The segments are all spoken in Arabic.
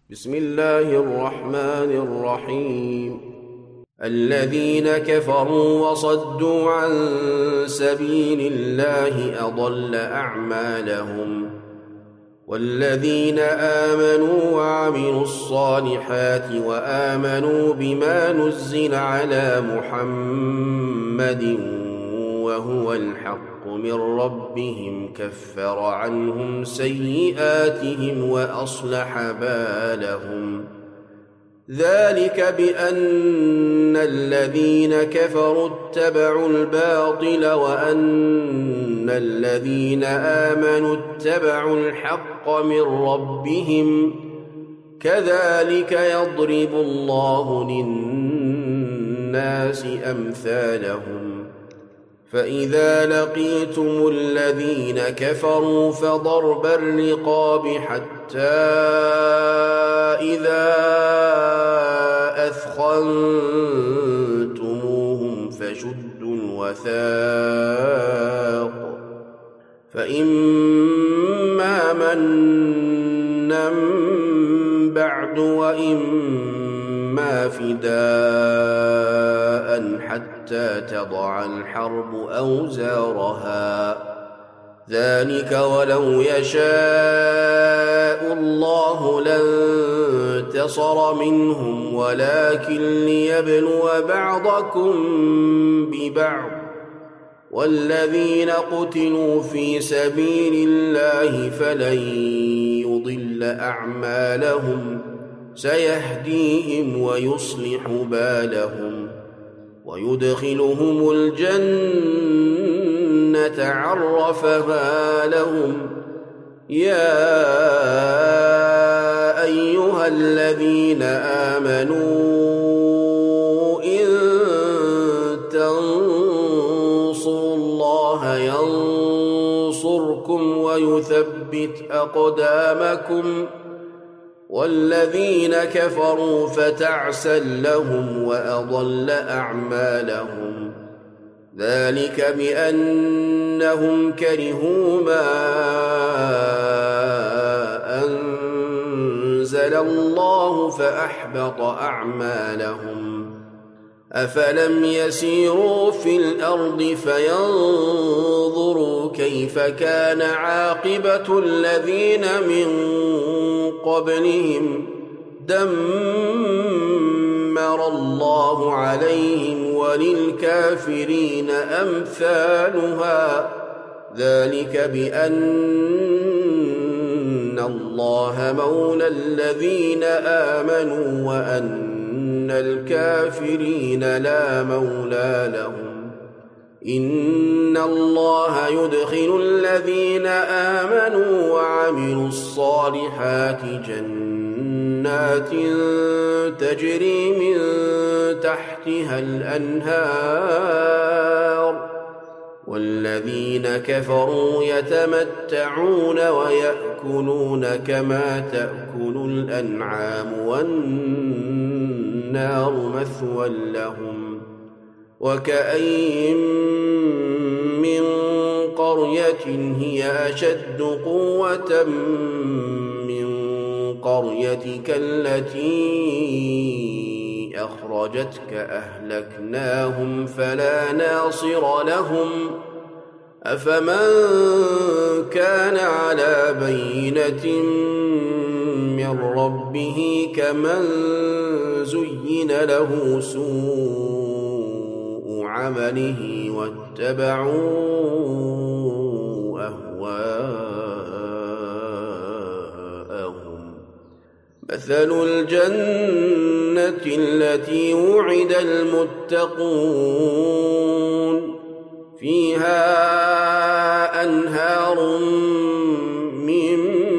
بسم الله الرحمن الرحيم. الذين كفروا وصدوا عن سبيل الله أضل أعمالهم، والذين آمنوا وعملوا الصالحات وآمنوا بما نزل على محمد وهو الحق من ربهم كفر عنهم سيئاتهم وأصلح بالهم. ذلك بأن الذين كفروا اتبعوا الباطل وأن الذين آمنوا اتبعوا الحق من ربهم، كذلك يضرب الله للناس أمثالهم. فإذا لقيتم الذين كفروا فضرب الرقاب حتى إذا أثخنتموهم فشدوا الوثاق، فإما منا بعد وإما فداء حتى تضع الحرب أوزارها. ذلك ولو يشاء الله لانتصر منهم ولكن ليبلو بعضكم ببعض، والذين قتلوا في سبيل الله فلن يضل أعمالهم، سيهديهم ويصلح بالهم ويدخلهم الجنة عرفها لهم. يا أيها الذين آمنوا إن تنصروا الله ينصركم ويثبت أقدامكم، والذين كفروا فتعسا لهم وأضل أعمالهم. ذلك بأنهم كرهوا ما أنزل الله فأحبط أعمالهم. أفلم يسيروا في الأرض فينظروا كيف كان عاقبة الذين من قبلهم، دمر الله عليهم وللكافرين أمثالها. ذلك بأن الله مولى الذين آمنوا وأن الكافرين لا مولى لهم. إن الله يدخل الذين آمنوا وعملوا الصالحات جنات تجري من تحتها الأنهار، والذين كفروا يتمتعون ويأكلون كما تأكل الأنعام والنار مثوى لهم. وكأين من قرية هي أشد قوة من قريتك التي أخرجتك أهلكناهم فلا ناصر لهم. أفمن كان على بينة من ربه كمن زين له سوء عمله واتبعوا أهواءهم. مثل الجنة التي وعد المتقون فيها أنهار من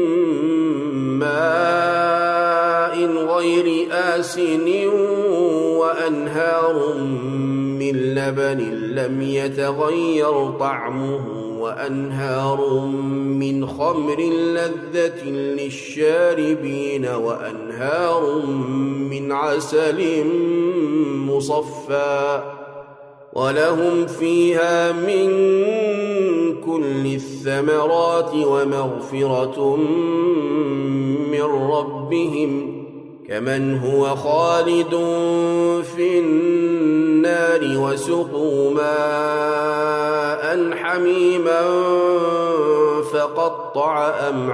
ماء غير آسن وأنهار من لبن لم يتغير طعمه وأنهار من خمر لذة للشاربين وأنهار من عسل مصفى ولهم فيها من كل الثمرات ومغفرة من ربهم ربهم كمن هو خالد في النار وسقوا ماء حميما فقطع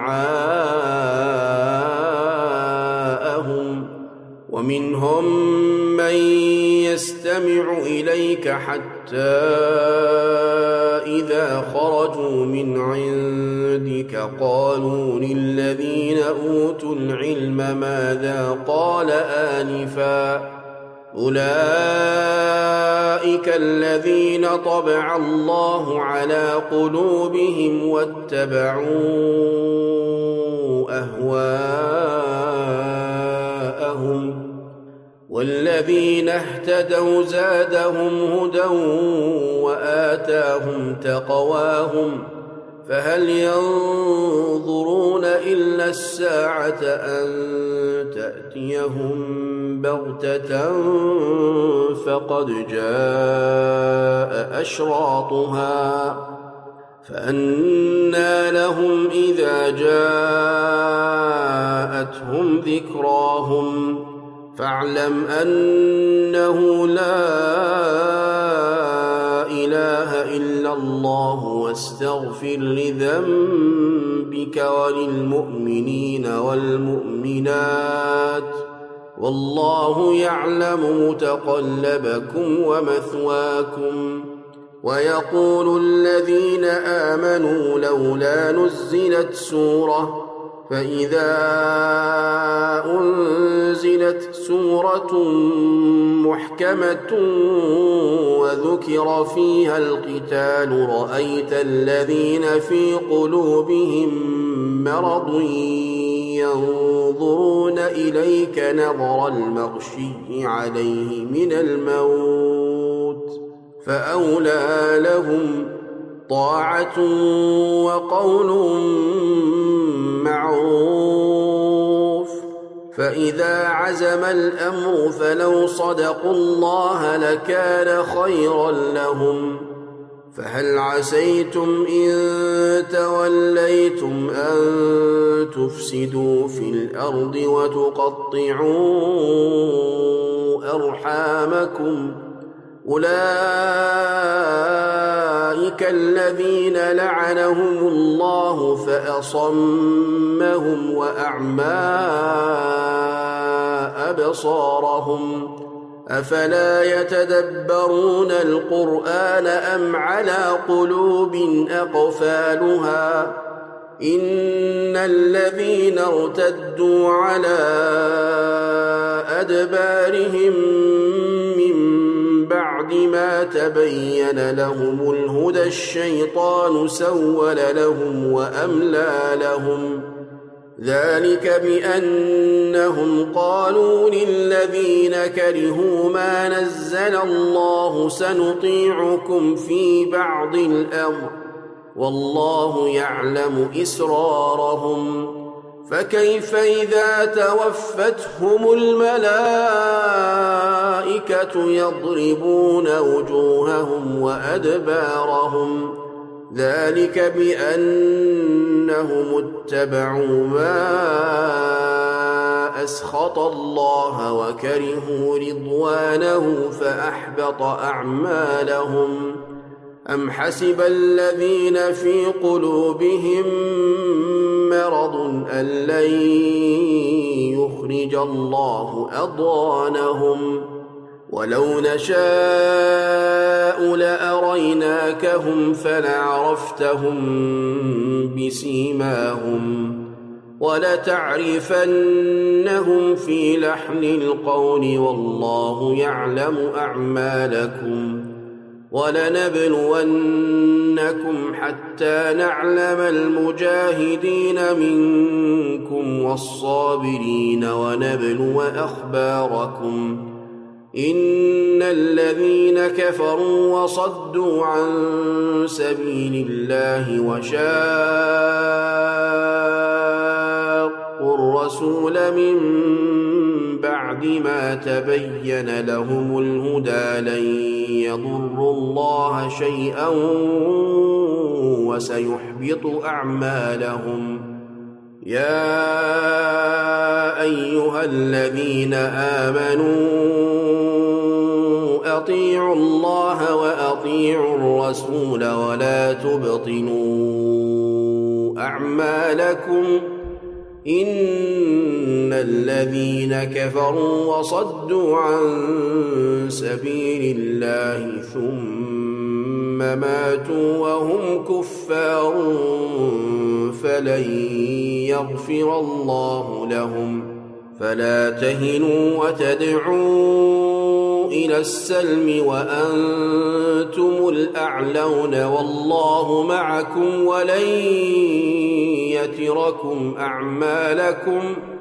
أمعاءهم ومنهم من يستمع إليك حتى إذا خرجوا من عندك قالوا للذين أوتوا العلم ماذا قال آنفا أولئك الذين طبع الله على قلوبهم واتبعوا أهواءهم والذين اهتدوا زادهم هدى وآتاهم تقواهم فهل ينظرون إلا الساعة أن تأتيهم بغتة فقد جاء أشراطها فأنى لهم إذا جاءتهم ذكراهم فاعلم أنه لا إله إلا الله واستغفر لذنبك وللمؤمنين والمؤمنات والله يعلم متقلبكم ومثواكم ويقول الذين آمنوا لولا نزلت سورة فإذا أنزلت سورة محكمة وذكر فيها القتال رأيت الذين في قلوبهم مرض ينظرون إليك نظر المغشي عليه من الموت فأولى لهم طاعة وقول معروف فإذا عزم الأمر فلو صدقوا الله لكان خيرا لهم فهل عسيتم إن توليتم أن تفسدوا في الأرض وتقطعوا أرحامكم أولئك الذين لعنهم الله فأصمهم وأعمى أبصارهم أفلا يتدبرون القرآن أم على قلوب أقفالها إن الذين ارتدوا على أدبارهم من بعد ما تبين لهم الهدى الشيطان سول لهم وأملى لهم ذلك بأنهم قالوا للذين كرهوا ما نزل الله سنطيعكم في بعض الأمر والله يعلم إسرارهم فكيف إذا توفتهم الملائكة يضربون وجوههم وأدبارهم ذلك بأنهم اتبعوا ما أسخط الله وكرهوا رضوانه فأحبط أعمالهم أم حسب الذين في قلوبهم مرض أن لن يخرج الله أضغانهم ولو نشاء لأريناكهم فلعرفتهم بسيماهم ولتعرفنهم في لحن القول والله يعلم أعمالكم ولنبلونكم حتى نعلم المجاهدين منكم والصابرين ونبلو أخباركم إن الذين كفروا وصدوا عن سبيل الله وشاقوا الرسول من بعد ما تبين لهم الهدى لن يضروا الله شيئا وسيحبط أعمالهم يا أيها الذين آمنوا أطيعوا الله وأطيعوا الرسول ولا تبطلوا أعمالكم إن الذين كفروا وصدوا عن سبيل الله ثم ماتوا وهم كفار فلن يغفر الله لهم فلا تهنوا وتدعوا إلى السلم وأنتم الأعلون والله معكم ولن يتركم أعمالكم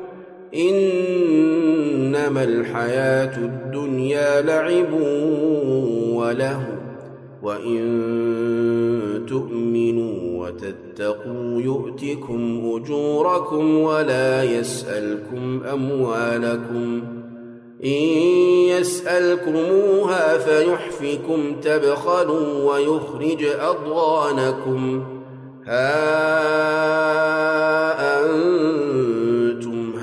إنما الحياة الدنيا لعب وله وإن تؤمنوا وتتقوا يؤتكم أجوركم ولا يسألكم أموالكم إن يسألكموها فيحفكم تبخلوا ويخرج أضغانكم ها أنتم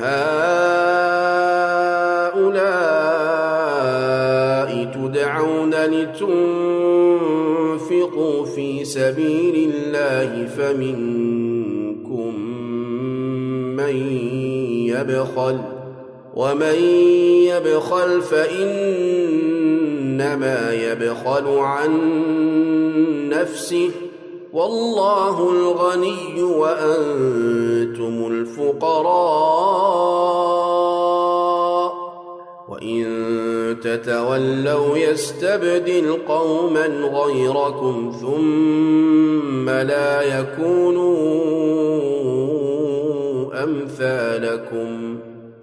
هؤلاء تدعون لتنفقوا في سبيل الله فمنكم من يبخل ومن يبخل فإنما يبخل عن نفسه والله الغني وأنتم الفقراء وإن تتولوا يستبدل قوما غيركم ثم لا يكونوا أمثالكم